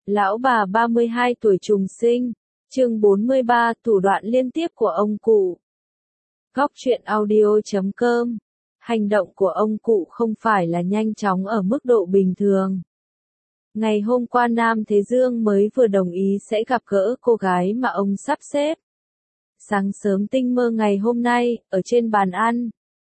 Lão bà 32 tuổi trùng sinh, chương 43, thủ đoạn liên tiếp của ông cụ. Góc truyện audio.com. Hành động của ông cụ không phải là nhanh chóng ở mức độ bình thường. Ngày hôm qua Nam Thế Dương mới vừa đồng ý sẽ gặp gỡ cô gái mà ông sắp xếp. Sáng sớm tinh mơ ngày hôm nay, ở trên bàn ăn,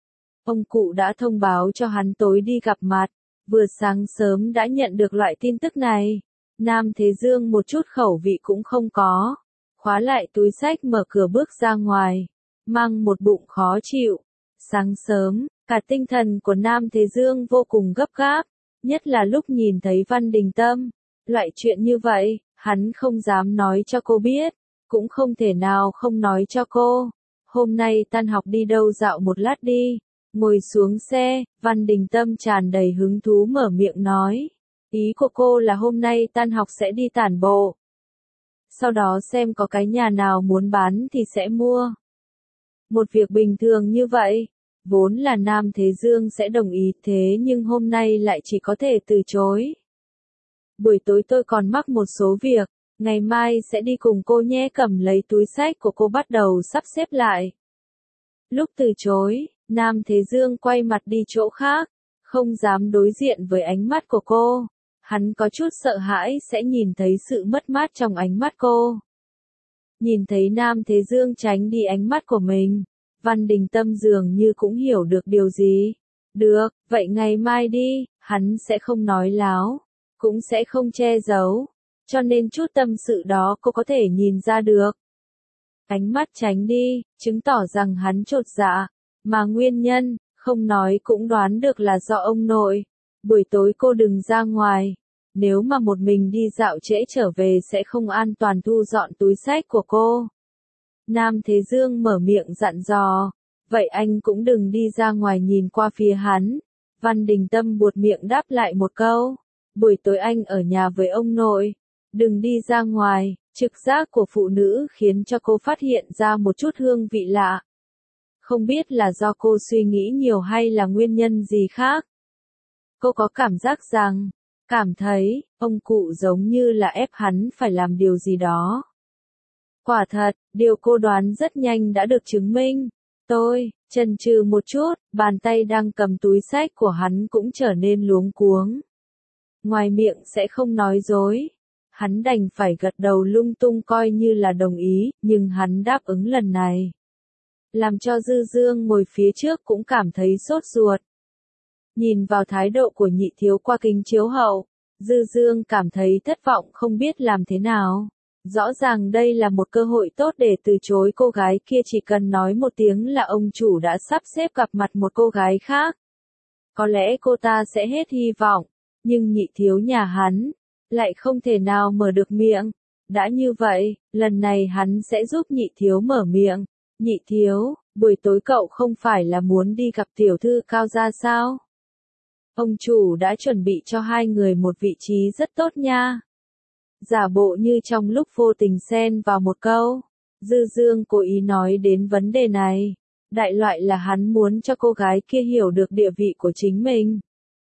ông cụ đã thông báo cho hắn tối đi gặp mặt. Vừa sáng sớm đã nhận được loại tin tức này, Nam Thế Dương một chút khẩu vị cũng không có, khóa lại túi xách mở cửa bước ra ngoài, mang một bụng khó chịu. Sáng sớm, cả tinh thần của Nam Thế Dương vô cùng gấp gáp, nhất là lúc nhìn thấy Văn Đình Tâm. Loại chuyện như vậy, hắn không dám nói cho cô biết, cũng không thể nào không nói cho cô. Hôm nay tan học đi đâu dạo một lát đi. Ngồi xuống xe, Văn Đình Tâm tràn đầy hứng thú mở miệng nói. Ý của cô là hôm nay tan học sẽ đi tản bộ. Sau đó xem có cái nhà nào muốn bán thì sẽ mua. Một việc bình thường như vậy, vốn là Nam Thế Dương sẽ đồng ý, thế nhưng hôm nay lại chỉ có thể từ chối. Buổi tối tôi còn mắc một số việc, ngày mai sẽ đi cùng cô nhé. Cầm lấy túi xách của cô bắt đầu sắp xếp lại. Lúc từ chối, Nam Thế Dương quay mặt đi chỗ khác, không dám đối diện với ánh mắt của cô. Hắn có chút sợ hãi sẽ nhìn thấy sự mất mát trong ánh mắt cô. Nhìn thấy Nam Thế Dương tránh đi ánh mắt của mình, Văn Đình Tâm dường như cũng hiểu được điều gì. Được, vậy ngày mai đi, hắn sẽ không nói láo, cũng sẽ không che giấu, cho nên chút tâm sự đó cô có thể nhìn ra được. Ánh mắt tránh đi, chứng tỏ rằng hắn chột dạ. Mà nguyên nhân, không nói cũng đoán được là do ông nội. Buổi tối cô đừng ra ngoài. Nếu mà một mình đi dạo trễ trở về sẽ không an toàn, thu dọn túi xách của cô. Nam Thế Dương mở miệng dặn dò. Vậy anh cũng đừng đi ra ngoài. Nhìn qua phía hắn, Văn Đình Tâm buột miệng đáp lại một câu. Buổi tối anh ở nhà với ông nội. Đừng đi ra ngoài. Trực giác của phụ nữ khiến cho cô phát hiện ra một chút hương vị lạ. Không biết là do cô suy nghĩ nhiều hay là nguyên nhân gì khác. Cô có cảm giác rằng, cảm thấy, ông cụ giống như là ép hắn phải làm điều gì đó. Quả thật, điều cô đoán rất nhanh đã được chứng minh. Tôi, chần chừ một chút, bàn tay đang cầm túi xách của hắn cũng trở nên luống cuống. Ngoài miệng sẽ không nói dối. Hắn đành phải gật đầu lung tung coi như là đồng ý, nhưng hắn đáp ứng lần này. Làm cho Dư Dương ngồi phía trước cũng cảm thấy sốt ruột. Nhìn vào thái độ của Nhị Thiếu qua kính chiếu hậu, Dư Dương cảm thấy thất vọng không biết làm thế nào. Rõ ràng đây là một cơ hội tốt để từ chối cô gái kia, chỉ cần nói một tiếng là ông chủ đã sắp xếp gặp mặt một cô gái khác. Có lẽ cô ta sẽ hết hy vọng, nhưng Nhị Thiếu nhà hắn lại không thể nào mở được miệng. Đã như vậy, lần này hắn sẽ giúp Nhị Thiếu mở miệng. Nhị Thiếu, buổi tối cậu không phải là muốn đi gặp tiểu thư Cao gia sao? Ông chủ đã chuẩn bị cho hai người một vị trí rất tốt nha. Giả bộ như trong lúc vô tình xen vào một câu, Dư Dương cố ý nói đến vấn đề này. Đại loại là hắn muốn cho cô gái kia hiểu được địa vị của chính mình.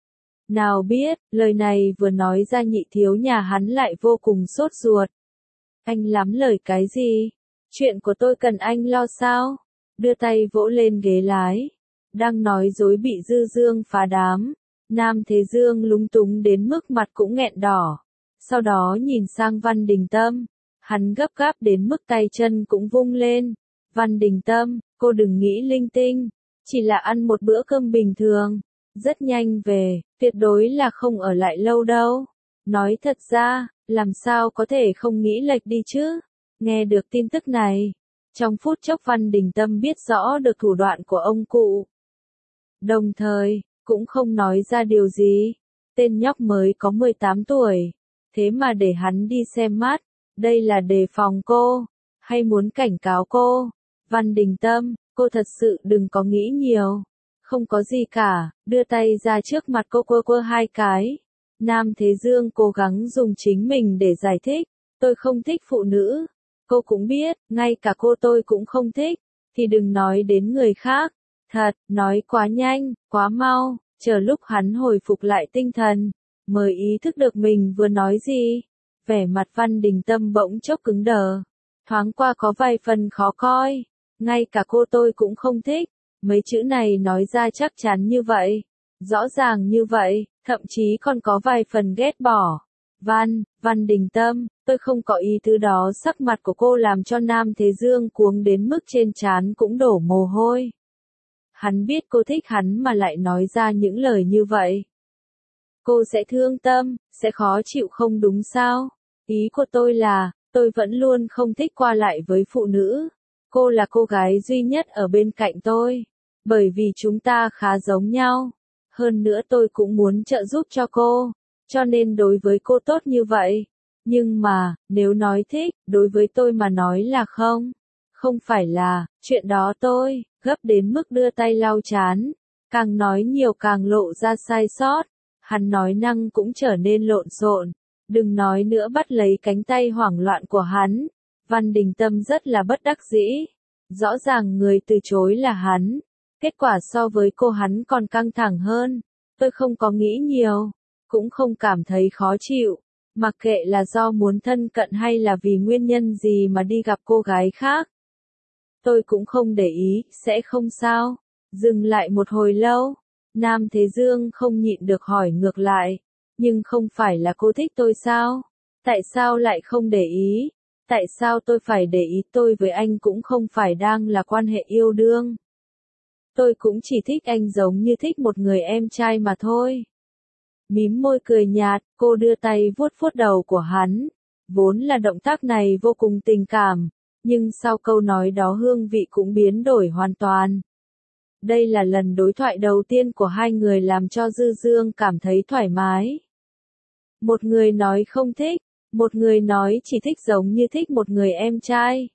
Nào biết, lời này vừa nói ra Nhị Thiếu nhà hắn lại vô cùng sốt ruột. Anh lắm lời cái gì? Chuyện của tôi cần anh lo sao? Đưa tay vỗ lên ghế lái. Đang nói dối bị Dư Dương phá đám. Nam Thế Dương lúng túng đến mức mặt cũng nghẹn đỏ. Sau đó nhìn sang Văn Đình Tâm. Hắn gấp gáp đến mức tay chân cũng vung lên. Văn Đình Tâm, cô đừng nghĩ linh tinh. Chỉ là ăn một bữa cơm bình thường. Rất nhanh về, tuyệt đối là không ở lại lâu đâu. Nói thật ra, làm sao có thể không nghĩ lệch đi chứ? Nghe được tin tức này, trong phút chốc Văn Đình Tâm biết rõ được thủ đoạn của ông cụ. Đồng thời, cũng không nói ra điều gì. Tên nhóc mới có 18 tuổi, thế mà để hắn đi xem mắt, đây là đề phòng cô, hay muốn cảnh cáo cô? Văn Đình Tâm, cô thật sự đừng có nghĩ nhiều. Không có gì cả, đưa tay ra trước mặt cô quơ hai cái. Nam Thế Dương cố gắng dùng chính mình để giải thích. Tôi không thích phụ nữ. Cô cũng biết, ngay cả cô tôi cũng không thích. Thì đừng nói đến người khác. Thật, nói quá nhanh, quá mau. Chờ lúc hắn hồi phục lại tinh thần, mới ý thức được mình vừa nói gì. Vẻ mặt Văn Đình Tâm bỗng chốc cứng đờ. Thoáng qua có vài phần khó coi. Ngay cả cô tôi cũng không thích. Mấy chữ này nói ra chắc chắn như vậy. Rõ ràng như vậy, thậm chí còn có vài phần ghét bỏ. Văn Đình Tâm, tôi không có ý tứ đó. Sắc mặt của cô làm cho Nam Thế Dương cuống đến mức trên trán cũng đổ mồ hôi. Hắn biết cô thích hắn mà lại nói ra những lời như vậy. Cô sẽ thương tâm, sẽ khó chịu không đúng sao? Ý của tôi là, tôi vẫn luôn không thích qua lại với phụ nữ. Cô là cô gái duy nhất ở bên cạnh tôi. Bởi vì chúng ta khá giống nhau. Hơn nữa tôi cũng muốn trợ giúp cho cô. Cho nên đối với cô tốt như vậy. Nhưng mà, nếu nói thích, đối với tôi mà nói là không. Không phải là, chuyện đó tôi, gấp đến mức đưa tay lau chán. Càng nói nhiều càng lộ ra sai sót. Hắn nói năng cũng trở nên lộn xộn. Đừng nói nữa, bắt lấy cánh tay hoảng loạn của hắn. Văn Đình Tâm rất là bất đắc dĩ. Rõ ràng người từ chối là hắn. Kết quả so với cô hắn còn căng thẳng hơn. Tôi không có nghĩ nhiều. Cũng không cảm thấy khó chịu. Mặc kệ là do muốn thân cận hay là vì nguyên nhân gì mà đi gặp cô gái khác. Tôi cũng không để ý, sẽ không sao. Dừng lại một hồi lâu. Nam Thế Dương không nhịn được hỏi ngược lại. Nhưng không phải là cô thích tôi sao? Tại sao lại không để ý? Tại sao tôi phải để ý? Tôi với anh cũng không phải đang là quan hệ yêu đương. Tôi cũng chỉ thích anh giống như thích một người em trai mà thôi. Mím môi cười nhạt, cô đưa tay vuốt vuốt đầu của hắn. Vốn là động tác này vô cùng tình cảm, nhưng sau câu nói đó hương vị cũng biến đổi hoàn toàn. Đây là lần đối thoại đầu tiên của hai người làm cho Dư Dương cảm thấy thoải mái. Một người nói không thích, một người nói chỉ thích giống như thích một người em trai.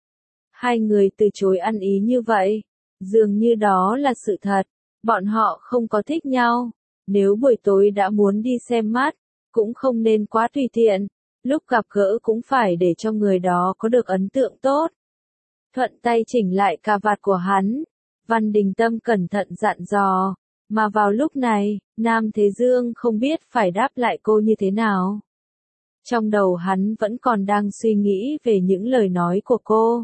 Hai người từ chối ăn ý như vậy, dường như đó là sự thật, bọn họ không có thích nhau. Nếu buổi tối đã muốn đi xem mắt, cũng không nên quá tùy tiện, lúc gặp gỡ cũng phải để cho người đó có được ấn tượng tốt. Thuận tay chỉnh lại cà vạt của hắn, Văn Đình Tâm cẩn thận dặn dò, mà vào lúc này, Nam Thế Dương không biết phải đáp lại cô như thế nào. Trong đầu hắn vẫn còn đang suy nghĩ về những lời nói của cô.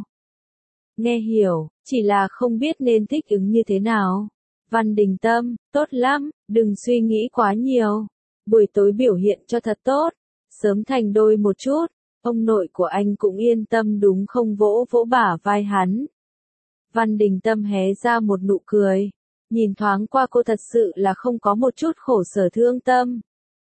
Nghe hiểu, chỉ là không biết nên thích ứng như thế nào. Văn Đình Tâm, tốt lắm, đừng suy nghĩ quá nhiều. Buổi tối biểu hiện cho thật tốt, sớm thành đôi một chút. Ông nội của anh cũng yên tâm đúng không? Vỗ vỗ bả vai hắn. Văn Đình Tâm hé ra một nụ cười. Nhìn thoáng qua cô thật sự là không có một chút khổ sở thương tâm.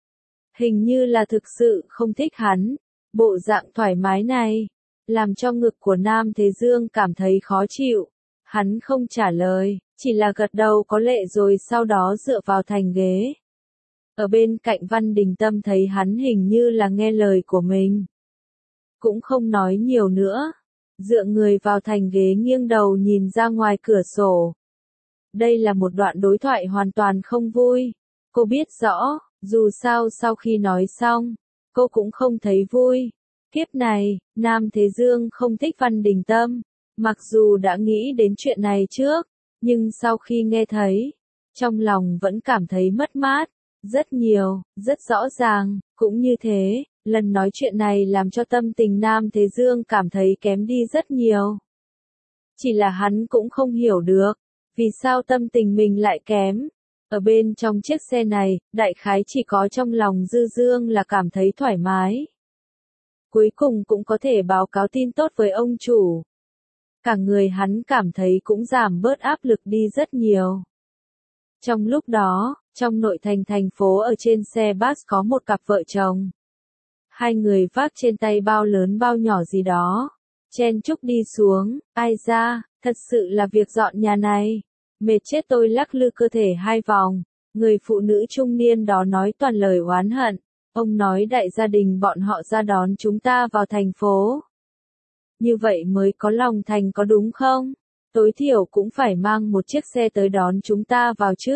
Hình như là thực sự không thích hắn. Bộ dạng thoải mái này, làm cho ngực của Nam Thế Dương cảm thấy khó chịu. Hắn không trả lời, chỉ là gật đầu có lệ rồi sau đó dựa vào thành ghế. Ở bên cạnh Văn Đình Tâm thấy hắn hình như là nghe lời của mình. Cũng không nói nhiều nữa. Dựa người vào thành ghế nghiêng đầu nhìn ra ngoài cửa sổ. Đây là một đoạn đối thoại hoàn toàn không vui. Cô biết rõ, dù sao sau khi nói xong, cô cũng không thấy vui. Kiếp này, Nam Thế Dương không thích Văn Đình Tâm. Mặc dù đã nghĩ đến chuyện này trước, nhưng sau khi nghe thấy, trong lòng vẫn cảm thấy mất mát. Rất nhiều, rất rõ ràng, cũng như thế, lần nói chuyện này làm cho tâm tình Nam Thế Dương cảm thấy kém đi rất nhiều. Chỉ là hắn cũng không hiểu được, vì sao tâm tình mình lại kém. Ở bên trong chiếc xe này, đại khái chỉ có trong lòng Dư Dương là cảm thấy thoải mái. Cuối cùng cũng có thể báo cáo tin tốt với ông chủ. Cả người hắn cảm thấy cũng giảm bớt áp lực đi rất nhiều. Trong lúc đó, trong nội thành phố ở trên xe bus có một cặp vợ chồng. Hai người vác trên tay bao lớn bao nhỏ gì đó. Chen chúc đi xuống, ai ra, thật sự là việc dọn nhà này. Mệt chết tôi, lắc lư cơ thể hai vòng. Người phụ nữ trung niên đó nói toàn lời oán hận. Ông nói đại gia đình bọn họ ra đón chúng ta vào thành phố. Như vậy mới có lòng thành có đúng không? Tối thiểu cũng phải mang một chiếc xe tới đón chúng ta vào chứ.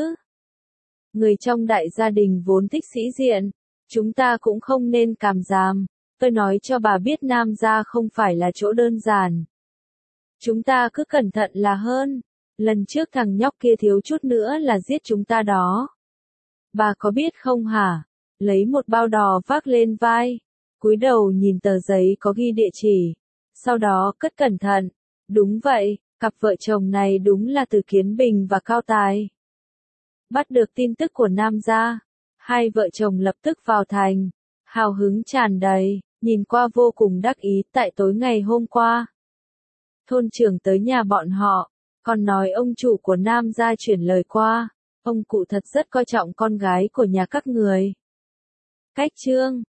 Người trong đại gia đình vốn thích sĩ diện. Chúng ta cũng không nên càm ràm. Tôi nói cho bà biết Nam gia không phải là chỗ đơn giản. Chúng ta cứ cẩn thận là hơn. Lần trước thằng nhóc kia thiếu chút nữa là giết chúng ta đó. Bà có biết không hả? Lấy một bao đò vác lên vai. cúi đầu nhìn tờ giấy có ghi địa chỉ, sau đó cất cẩn thận. Đúng vậy, cặp vợ chồng này đúng là từ Kiến Bình và Cao Tài. Bắt được tin tức của Nam gia, hai vợ chồng lập tức vào thành, hào hứng tràn đầy, nhìn qua vô cùng đắc ý. Tại tối ngày hôm qua, thôn trưởng tới nhà bọn họ, còn nói ông chủ của Nam gia chuyển lời qua, ông cụ thật rất coi trọng con gái của nhà các người. Cách chương